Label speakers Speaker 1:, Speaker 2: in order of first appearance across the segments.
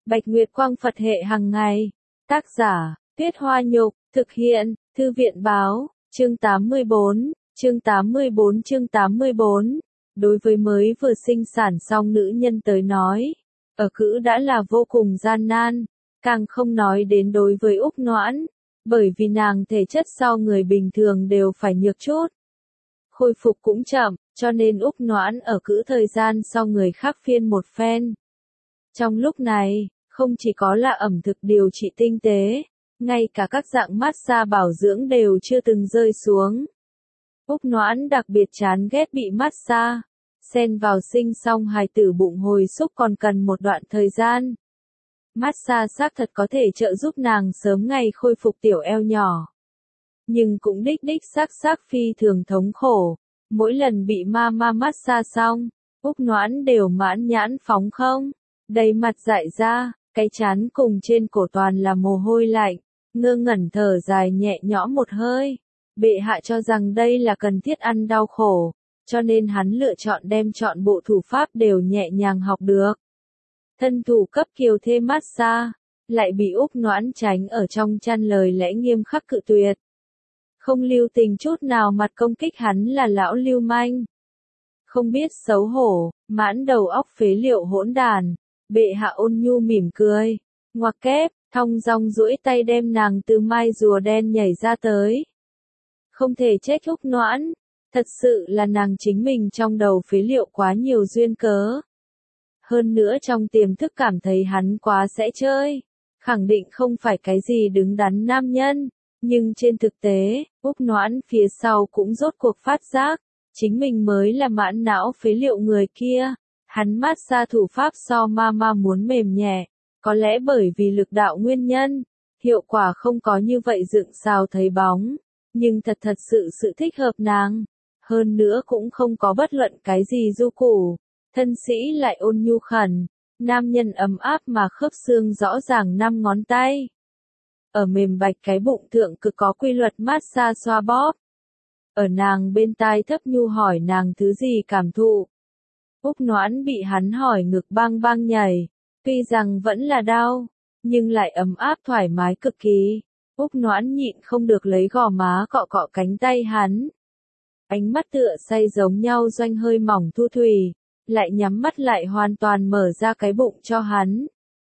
Speaker 1: Bạch Nguyệt Quang Phật hệ hàng ngày. Tác giả, Tuyết Hoa Nhục, thực hiện, Thư viện Báo, chương 84, chương 84. Đối với mới vừa sinh sản xong nữ nhân tới nói, ở cữ đã là vô cùng gian nan, càng không nói đến đối với Úc Noãn, bởi vì nàng thể chất so người bình thường đều phải nhược chút. Khôi phục cũng chậm, cho nên Úc Noãn ở cữ thời gian so người khác phiên một phen. Trong lúc này, không chỉ có là ẩm thực điều trị tinh tế, ngay cả các dạng massage bảo dưỡng đều chưa từng rơi xuống. Úc Noãn đặc biệt chán ghét bị massage, xen vào sinh xong hài tử bụng hồi xúc còn cần một đoạn thời gian. Massage xác thật có thể trợ giúp nàng sớm ngày khôi phục tiểu eo nhỏ. Nhưng cũng đích xác phi thường thống khổ, mỗi lần bị mama massage xong, Úc Noãn đều mãn nhãn phóng không, đầy mặt dại ra, cái trán cùng trên cổ toàn là mồ hôi lạnh, ngơ ngẩn thở dài nhẹ nhõm một hơi. Bệ hạ cho rằng đây là cần thiết ăn đau khổ, cho nên hắn lựa chọn đem chọn bộ thủ pháp đều nhẹ nhàng học được. Thân thủ cấp kiều thê massage, lại bị Úc Noãn tránh ở trong chăn lời lẽ nghiêm khắc cự tuyệt. Không lưu tình chút nào mặt công kích hắn là lão lưu manh. Không biết xấu hổ, mãn đầu óc phế liệu hỗn đàn, bệ hạ ôn nhu mỉm cười, ngoặc kép, thong dong duỗi tay đem nàng từ mai rùa đen nhảy ra tới. Không thể trách Úc Noãn, thật sự là nàng chính mình trong đầu phế liệu quá nhiều duyên cớ. Hơn nữa trong tiềm thức cảm thấy hắn quá sẽ chơi, khẳng định không phải cái gì đứng đắn nam nhân, nhưng trên thực tế, Úc Noãn phía sau cũng rốt cuộc phát giác, chính mình mới là mãn não phế liệu người kia. Hắn massage thủ pháp so mama muốn mềm nhẹ, có lẽ bởi vì lực đạo nguyên nhân, hiệu quả không có như vậy dựng sao thấy bóng, nhưng thật sự thích hợp nàng. Hơn nữa cũng không có bất luận cái gì du củ, thân sĩ lại ôn nhu khẩn, nam nhân ấm áp mà khớp xương rõ ràng 5 ngón tay. Ở mềm bạch cái bụng thượng cực có quy luật massage xoa bóp. Ở nàng bên tai thấp nhu hỏi nàng thứ gì cảm thụ. Úc Noãn bị hắn hỏi ngực bang nhảy, tuy rằng vẫn là đau, nhưng lại ấm áp thoải mái cực kỳ. Úc Noãn nhịn không được lấy gò má cọ cọ cánh tay hắn. Ánh mắt tựa say giống nhau doanh hơi mỏng thu thủy, lại nhắm mắt lại hoàn toàn mở ra cái bụng cho hắn.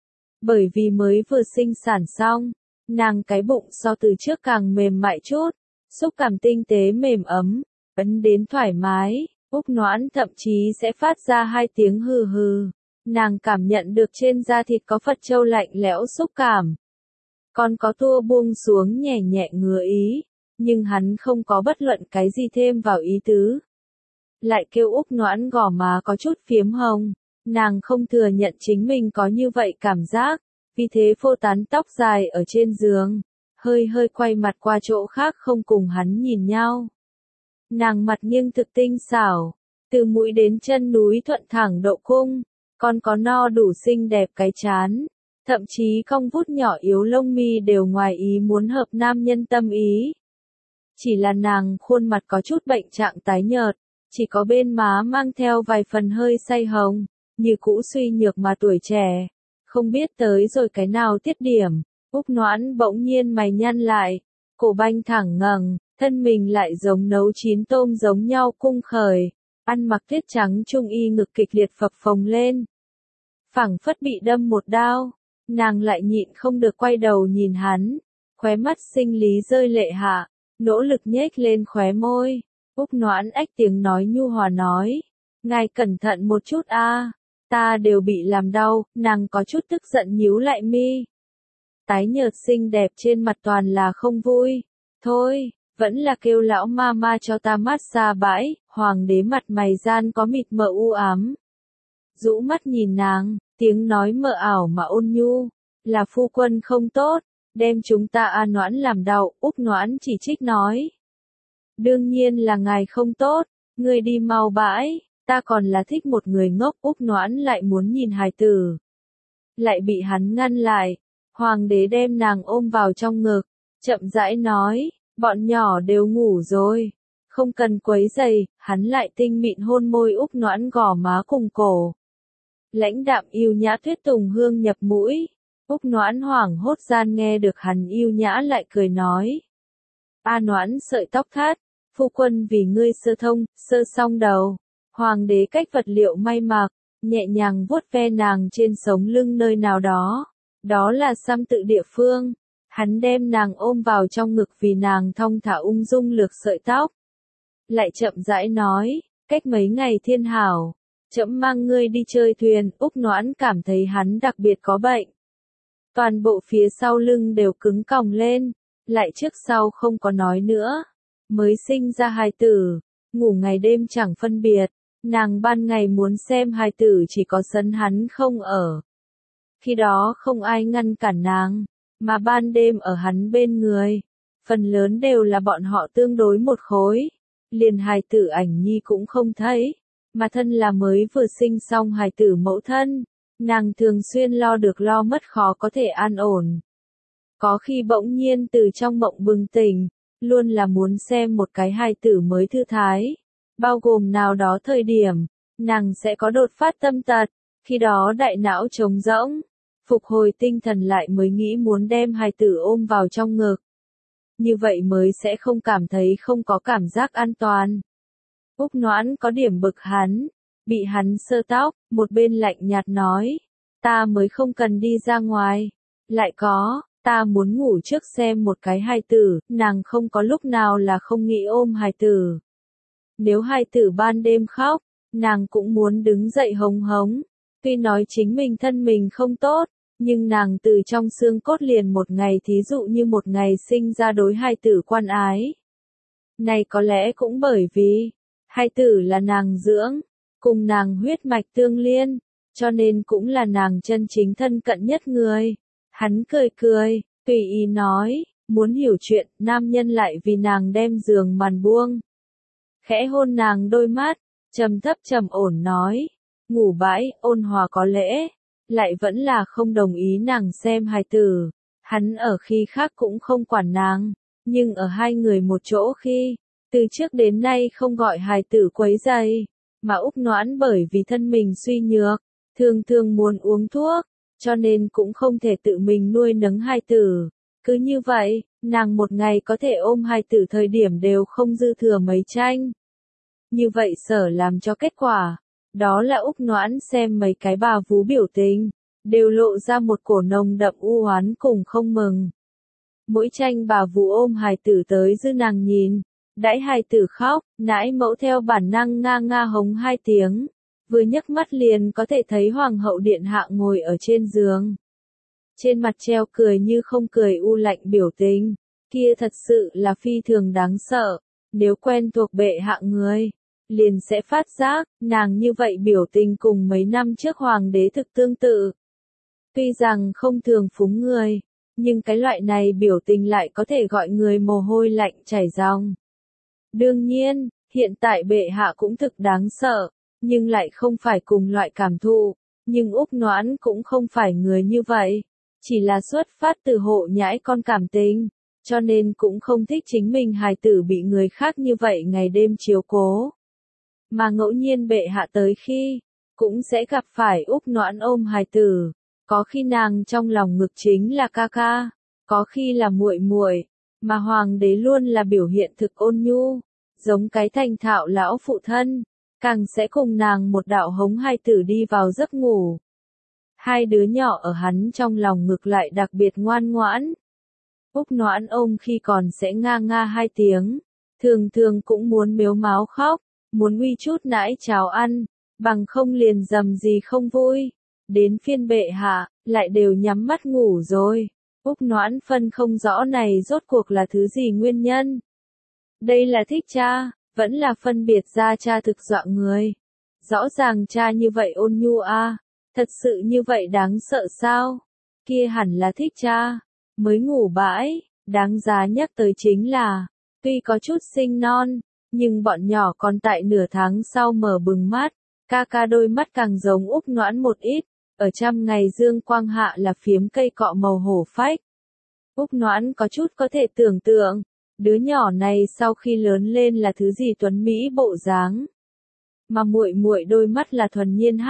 Speaker 1: Bởi vì mới vừa sinh sản xong, nàng cái bụng so từ trước càng mềm mại chút, xúc cảm tinh tế mềm ấm, ấn đến thoải mái. Úc Noãn thậm chí sẽ phát ra 2 tiếng hừ hừ, nàng cảm nhận được trên da thịt có Phật châu lạnh lẽo xúc cảm. Còn có tua buông xuống nhẹ nhẹ ngứa ý, nhưng hắn không có bất luận cái gì thêm vào ý tứ. Lại kêu Úc Noãn gò má có chút phiếm hồng, nàng không thừa nhận chính mình có như vậy cảm giác, vì thế phô tán tóc dài ở trên giường, hơi quay mặt qua chỗ khác không cùng hắn nhìn nhau. Nàng mặt nghiêng thực tinh xảo, từ mũi đến chân núi thuận thẳng độ cung, còn có no đủ xinh đẹp cái trán, thậm chí cong vút nhỏ yếu lông mi đều ngoài ý muốn hợp nam nhân tâm ý. Chỉ là nàng khuôn mặt có chút bệnh trạng tái nhợt, chỉ có bên má mang theo vài phần hơi say hồng, như cũ suy nhược mà tuổi trẻ. Không biết tới rồi cái nào tiết điểm, Úc Noãn bỗng nhiên mày nhăn lại, cổ banh thẳng ngẩng. Thân mình lại giống nấu chín tôm giống nhau cung khởi, ăn mặc tuyết trắng trung y ngực kịch liệt phập phồng lên. Phảng phất bị đâm một đao, nàng lại nhịn không được quay đầu nhìn hắn, khóe mắt sinh lý rơi lệ hạ, nỗ lực nhếch lên khóe môi. Úc Noãn ách tiếng nói nhu hòa nói, ngài cẩn thận một chút a, ta đều bị làm đau, nàng có chút tức giận nhíu lại mi. Tái nhợt xinh đẹp trên mặt toàn là không vui, thôi. Vẫn là kêu lão mama cho ta massage bãi, hoàng đế mặt mày gian có mịt mờ u ám. Rũ mắt nhìn nàng, tiếng nói mờ ảo mà ôn nhu, là phu quân không tốt, đem chúng ta Noãn làm đau. Úc Noãn chỉ trích nói. Đương nhiên là ngài không tốt, ngươi đi mau bãi, ta còn là thích một người ngốc. Úc Noãn lại muốn nhìn hài tử, lại bị hắn ngăn lại. Hoàng đế đem nàng ôm vào trong ngực, chậm rãi nói. Bọn nhỏ đều ngủ rồi, không cần quấy rầy. Hắn lại tinh mịn hôn môi Úc Noãn gò má cùng cổ. lãnh đạm yêu nhã tuyết tùng hương nhập mũi. Úc Noãn hoảng hốt gian nghe được hắn yêu nhã lại cười nói. A Noãn sợi tóc thắt, phu quân vì ngươi sơ thông, sơ xong đầu. Hoàng đế cách vật liệu may mặc, nhẹ nhàng vuốt ve nàng trên sống lưng nơi nào đó. Đó là xăm tự địa phương. Hắn đem nàng ôm vào trong ngực vì nàng thong thả ung dung lược sợi tóc. Lại chậm rãi nói, cách mấy ngày thiên hảo, trẫm mang ngươi đi chơi thuyền. Úc Noãn cảm thấy hắn đặc biệt có bệnh. Toàn bộ phía sau lưng đều cứng còng lên, lại trước sau không có nói nữa. Mới sinh ra hài tử, ngủ ngày đêm chẳng phân biệt, nàng ban ngày muốn xem hài tử chỉ có sân hắn không ở. Khi đó không ai ngăn cản nàng, mà ban đêm ở hắn bên người, phần lớn đều là bọn họ tương đối một khối, liền hài tử ảnh nhi cũng không thấy, mà thân là mới vừa sinh xong hài tử mẫu thân, nàng thường xuyên lo được lo mất khó có thể an ổn. Có khi bỗng nhiên từ trong mộng bừng tỉnh, luôn là muốn xem một cái hài tử mới thư thái, bao gồm nào đó thời điểm, nàng sẽ có đột phát tâm tật, khi đó đại não trống rỗng, phục hồi tinh thần lại mới nghĩ muốn đem hài tử ôm vào trong ngực. Như vậy mới sẽ không cảm thấy không có cảm giác an toàn. Úc Noãn có điểm bực hắn, bị hắn sơ tóc, một bên lạnh nhạt nói, ta mới không cần đi ra ngoài, lại có, ta muốn ngủ trước xem một cái hài tử, nàng không có lúc nào là không nghĩ ôm hài tử. Nếu hài tử ban đêm khóc, nàng cũng muốn đứng dậy hống hống, tuy nói chính mình thân mình không tốt, nhưng nàng từ trong xương cốt liền một ngày thí dụ như một ngày sinh ra đối hài tử quan ái. Này có lẽ cũng bởi vì, hài tử là nàng dưỡng, cùng nàng huyết mạch tương liên, cho nên cũng là nàng chân chính thân cận nhất người. Hắn cười cười, tùy ý nói, muốn hiểu chuyện, nam nhân lại vì nàng đem giường màn buông. Khẽ hôn nàng đôi mắt, trầm thấp trầm ổn nói, ngủ bãi, ôn hòa có lễ, lại vẫn là không đồng ý nàng xem hài tử. Hắn ở khi khác cũng không quản nàng, nhưng ở hai người một chỗ khi, từ trước đến nay không gọi hài tử quấy rầy, mà Úc Noãn bởi vì thân mình suy nhược, thường thường muốn uống thuốc, cho nên cũng không thể tự mình nuôi nấng hài tử. Cứ như vậy, nàng một ngày có thể ôm hài tử thời điểm đều không dư thừa mấy tranh. Như vậy sở làm cho kết quả, đó là Úc Noãn xem mấy cái bà vú biểu tình, đều lộ ra một cổ nồng đậm u oán cùng không mừng. Mỗi tranh bà vú ôm hài tử tới dư nàng nhìn, đãi hài tử khóc, nãi mẫu theo bản năng nga nga hống hai tiếng, vừa nhấc mắt liền có thể thấy hoàng hậu điện hạ ngồi ở trên giường. Trên mặt treo cười như không cười u lạnh biểu tình, kia thật sự là phi thường đáng sợ, nếu quen thuộc bệ hạ người, liền sẽ phát giác, nàng như vậy biểu tình cùng mấy năm trước hoàng đế thực tương tự. Tuy rằng không thường phúng người, nhưng cái loại này biểu tình lại có thể gọi người mồ hôi lạnh chảy ròng. Đương nhiên, hiện tại bệ hạ cũng thực đáng sợ, nhưng lại không phải cùng loại cảm thụ, nhưng Úc Noãn cũng không phải người như vậy, chỉ là xuất phát từ hộ nhãi con cảm tình, cho nên cũng không thích chính mình hài tử bị người khác như vậy ngày đêm chiếu cố. Mà ngẫu nhiên bệ hạ tới khi, cũng sẽ gặp phải Úc Noãn ôm hài tử, có khi nàng trong lòng ngực chính là ca ca, có khi là muội muội, mà hoàng đế luôn là biểu hiện thực ôn nhu, giống cái thành thạo lão phụ thân, càng sẽ cùng nàng một đạo hống hài tử đi vào giấc ngủ. Hai đứa nhỏ ở hắn trong lòng ngực lại đặc biệt ngoan ngoãn. Úc Noãn ôm khi còn sẽ nga nga hai tiếng, thường thường cũng muốn mếu máo khóc, muốn uy chút nãi cháo ăn, bằng không liền dầm gì không vui. Đến phiên bệ hạ, lại đều nhắm mắt ngủ rồi. Úc Noãn phân không rõ này rốt cuộc là thứ gì nguyên nhân. Đây là thích cha, vẫn là phân biệt ra cha thực dọa người. Rõ ràng cha như vậy ôn nhu a, thật sự như vậy đáng sợ sao? Kia hẳn là thích cha, mới ngủ bãi, đáng giá nhắc tới chính là, tuy có chút sinh non, nhưng bọn nhỏ còn tại nửa tháng sau mở bừng mắt, ca ca đôi mắt càng giống Úc Noãn một ít, ở trăm ngày dương quang hạ là phiếm cây cọ màu hổ phách. Úc Noãn có chút có thể tưởng tượng, đứa nhỏ này sau khi lớn lên là thứ gì tuấn mỹ bộ dáng. Mà muội muội đôi mắt là thuần nhiên hắc,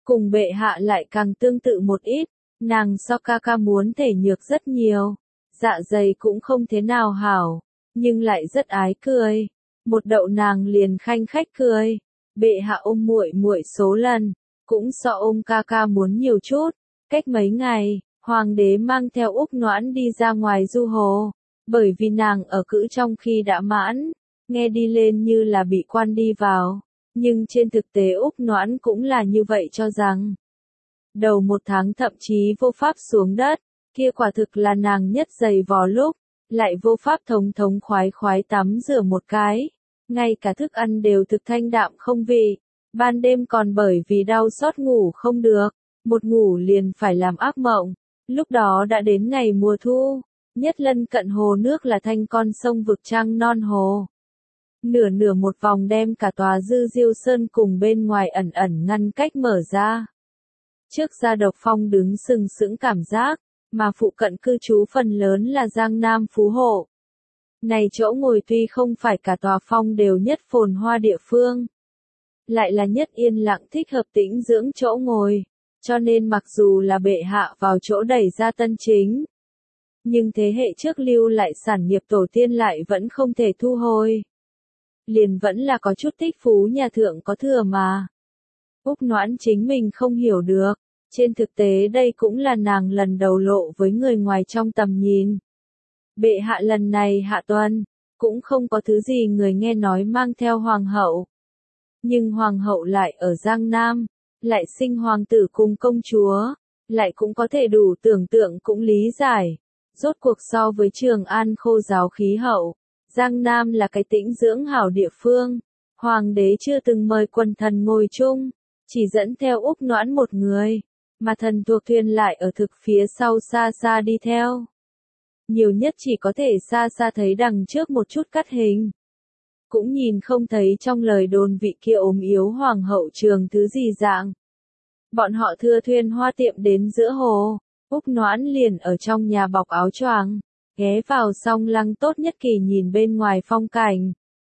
Speaker 1: cùng bệ hạ lại càng tương tự một ít, nàng so ca ca muốn thể nhược rất nhiều, dạ dày cũng không thế nào hảo, nhưng lại rất ái cười. Một đậu nàng liền khanh khách cười, bệ hạ ôm muội muội số lần, cũng so ôm ca ca muốn nhiều chút. Cách mấy ngày, hoàng đế mang theo Úc Noãn đi ra ngoài du hồ, bởi vì nàng ở cữ trong khi đã mãn, nghe đi lên như là bị quan đi vào, nhưng trên thực tế Úc Noãn cũng là như vậy cho rằng. Đầu một tháng thậm chí vô pháp xuống đất, kia quả thực là nàng nhất dày vò lúc, lại vô pháp thống thống khoái khoái tắm rửa một cái, ngay cả thức ăn đều thực thanh đạm không vị, ban đêm còn bởi vì đau xót ngủ không được, một ngủ liền phải làm ác mộng. Lúc đó đã đến ngày mùa thu, nhất lân cận hồ nước là thanh con sông vực trăng non hồ. Nửa nửa một vòng đem cả tòa Dư Diêu Sơn cùng bên ngoài ẩn ẩn ngăn cách mở ra. Trước ra Độc Phong đứng sừng sững cảm giác, mà phụ cận cư trú phần lớn là Giang Nam Phú Hộ. Này chỗ ngồi tuy không phải cả tòa phong đều nhất phồn hoa địa phương, lại là nhất yên lặng thích hợp tĩnh dưỡng chỗ ngồi, cho nên mặc dù là bệ hạ vào chỗ đẩy ra tân chính, nhưng thế hệ trước lưu lại sản nghiệp tổ tiên lại vẫn không thể thu hồi. Liền vẫn là có chút tích phú nhà thượng có thừa mà. Úc Noãn chính mình không hiểu được, trên thực tế đây cũng là nàng lần đầu lộ với người ngoài trong tầm nhìn. Bệ hạ lần này hạ tuần, cũng không có thứ gì người nghe nói mang theo hoàng hậu. Nhưng hoàng hậu lại ở Giang Nam, lại sinh hoàng tử cùng công chúa, lại cũng có thể đủ tưởng tượng cũng lý giải. Rốt cuộc so với Trường An khô giáo khí hậu, Giang Nam là cái tĩnh dưỡng hảo địa phương. Hoàng đế chưa từng mời quần thần ngồi chung, chỉ dẫn theo Úc Noãn một người, mà thần thuộc thuyền lại ở thực phía sau xa xa đi theo. Nhiều nhất chỉ có thể xa xa thấy đằng trước một chút cắt hình. Cũng nhìn không thấy trong lời đồn vị kia ốm yếu hoàng hậu trường thứ gì dạng. Bọn họ thưa thuyền hoa tiệm đến giữa hồ, Úc Noãn liền ở trong nhà bọc áo choàng, ghé vào song lăng tốt nhất kỳ nhìn bên ngoài phong cảnh.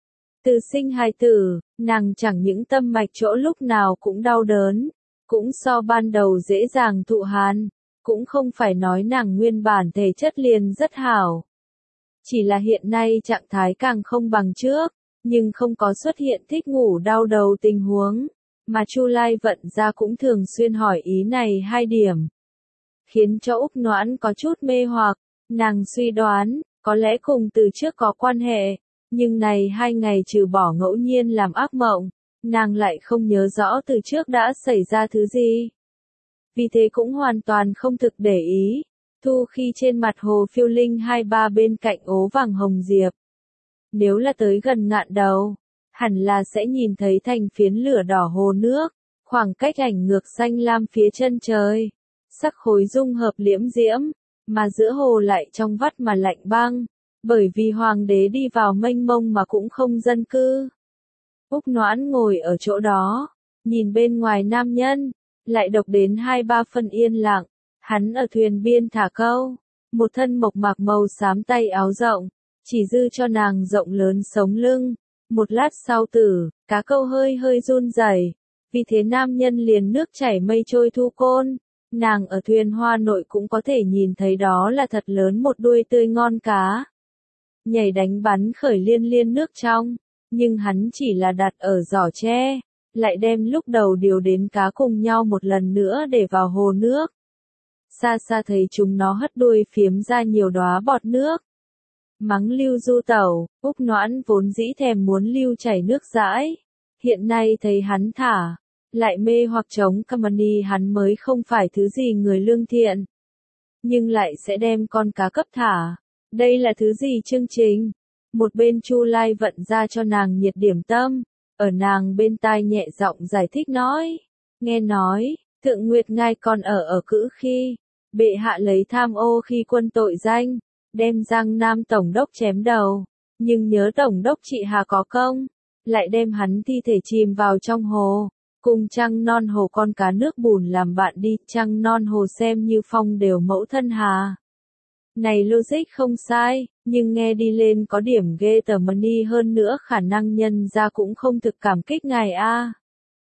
Speaker 1: Từ sinh hài tử, nàng chẳng những tâm mạch chỗ lúc nào cũng đau đớn, cũng so ban đầu dễ dàng thụ hàn, cũng không phải nói nàng nguyên bản thể chất liền rất hảo. Chỉ là hiện nay trạng thái càng không bằng trước, nhưng không có xuất hiện thích ngủ đau đầu tình huống, mà Chu Lai Vận ra cũng thường xuyên hỏi ý này hai điểm. Khiến cho Úc Noãn có chút mê hoặc, nàng suy đoán, có lẽ cùng từ trước có quan hệ, nhưng này 2 ngày trừ bỏ ngẫu nhiên làm ác mộng, nàng lại không nhớ rõ từ trước đã xảy ra thứ gì. Vì thế cũng hoàn toàn không thực để ý, thu khi trên mặt hồ phiêu linh 2-3 bên cạnh ố vàng hồng diệp. Nếu là tới gần ngạn đầu, hẳn là sẽ nhìn thấy thành phiến lửa đỏ hồ nước, khoảng cách ảnh ngược xanh lam phía chân trời, sắc khối dung hợp liễm diễm, mà giữa hồ lại trong vắt mà lạnh băng, bởi vì hoàng đế đi vào mênh mông mà cũng không dân cư. Úc Noãn ngồi ở chỗ đó, nhìn bên ngoài nam nhân, lại độc đến 2-3 phân yên lặng, hắn ở thuyền biên thả câu, một thân mộc mạc màu xám tay áo rộng, chỉ dư cho nàng rộng lớn sống lưng, một lát sau cá câu hơi hơi run rẩy, vì thế nam nhân liền nước chảy mây trôi thu côn, nàng ở thuyền hoa nội cũng có thể nhìn thấy đó là thật lớn một đuôi tươi ngon cá. Nhảy đánh bắn khởi liên liên nước trong, nhưng hắn chỉ là đặt ở giỏ tre, lại đem lúc đầu điều đến cá cùng nhau một lần nữa để vào hồ nước. Xa xa thấy chúng nó hất đuôi phiếm ra nhiều đóa bọt nước. Mắng Lưu Du Tẩu, Úc Noãn vốn dĩ thèm muốn Lưu chảy nước dãi. Hiện nay thấy hắn thả, lại mê hoặc chống Kamani hắn mới không phải thứ gì người lương thiện. Nhưng lại sẽ đem con cá cấp thả. Đây là thứ gì chương trình? Một bên Chu Lai Vận ra cho nàng nhiệt điểm tâm, ở nàng bên tai nhẹ giọng giải thích nói. Nghe nói, Thượng Nguyệt Ngai còn ở cữ khi, bệ hạ lấy tham ô khi quân tội danh, đem Giang Nam Tổng đốc chém đầu, nhưng nhớ Tổng đốc trị hà có công, lại đem hắn thi thể chìm vào trong hồ, cùng trăng non hồ con cá nước bùn làm bạn đi, trăng non hồ xem như phong đều mẫu thân hà. Này logic không sai, nhưng nghe đi lên có điểm ghê tởm đi hơn nữa khả năng nhân ra cũng không thực cảm kích ngài a.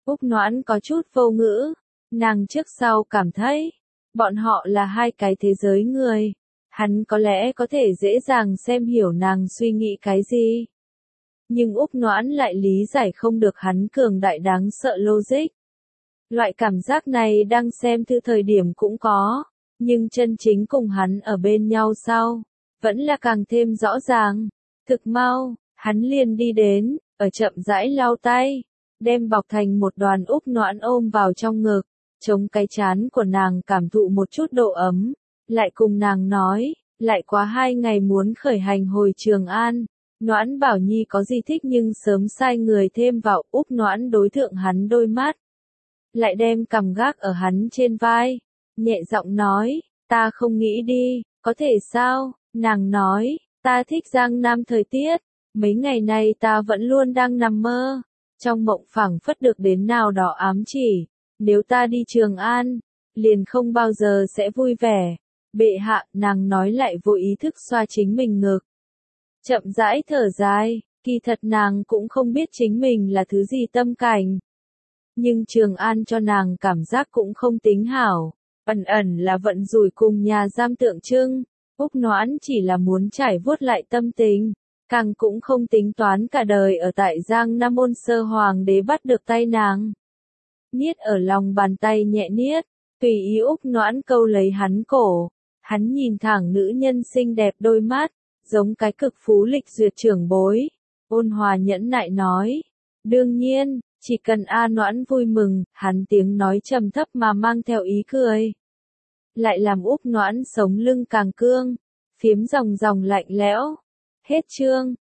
Speaker 1: Úc Noãn có chút vô ngữ, nàng trước sau cảm thấy, bọn họ là hai cái thế giới người. Hắn có lẽ có thể dễ dàng xem hiểu nàng suy nghĩ cái gì. Nhưng Úc Noãn lại lý giải không được hắn cường đại đáng sợ logic. Loại cảm giác này đang xem thư thời điểm cũng có, nhưng chân chính cùng hắn ở bên nhau sau, vẫn là càng thêm rõ ràng. Thực mau, hắn liền đi đến, ở chậm rãi lau tay, đem bọc thành một đoàn Úc Noãn ôm vào trong ngực, chống cái trán của nàng cảm thụ một chút độ ấm, lại cùng nàng nói, lại quá 2 ngày muốn khởi hành hồi Trường An. Noãn Bảo Nhi có gì thích nhưng sớm sai người thêm vào. Úc Noãn đối thượng hắn đôi mắt, lại đem cằm gác ở hắn trên vai, nhẹ giọng nói, ta không nghĩ đi, có thể sao? Nàng nói, ta thích Giang Nam thời tiết, mấy ngày nay ta vẫn luôn đang nằm mơ, trong mộng phảng phất được đến nào đó ám chỉ, nếu ta đi Trường An, liền không bao giờ sẽ vui vẻ. Bệ hạ, nàng nói lại vô ý thức xoa chính mình ngực. Chậm rãi thở dài, kỳ thật nàng cũng không biết chính mình là thứ gì tâm cảnh. Nhưng Trường An cho nàng cảm giác cũng không tính hảo, ẩn ẩn là vận rủi cùng nhà giam tượng trưng. Úc Noãn chỉ là muốn trải vuốt lại tâm tình, càng cũng không tính toán cả đời ở tại Giang Nam Ôn Sơ Hoàng đế bắt được tay nàng. Niết ở lòng bàn tay nhẹ niết, tùy ý Úc Noãn câu lấy hắn cổ, hắn nhìn thẳng nữ nhân xinh đẹp đôi mắt, giống cái cực phú lịch duyệt trưởng bối, ôn hòa nhẫn nại nói, đương nhiên, chỉ cần A Noãn vui mừng, hắn tiếng nói trầm thấp mà mang theo ý cười. Lại làm Úc Noãn sống lưng càng cương, phiếm ròng ròng lạnh lẽo. Hết chương.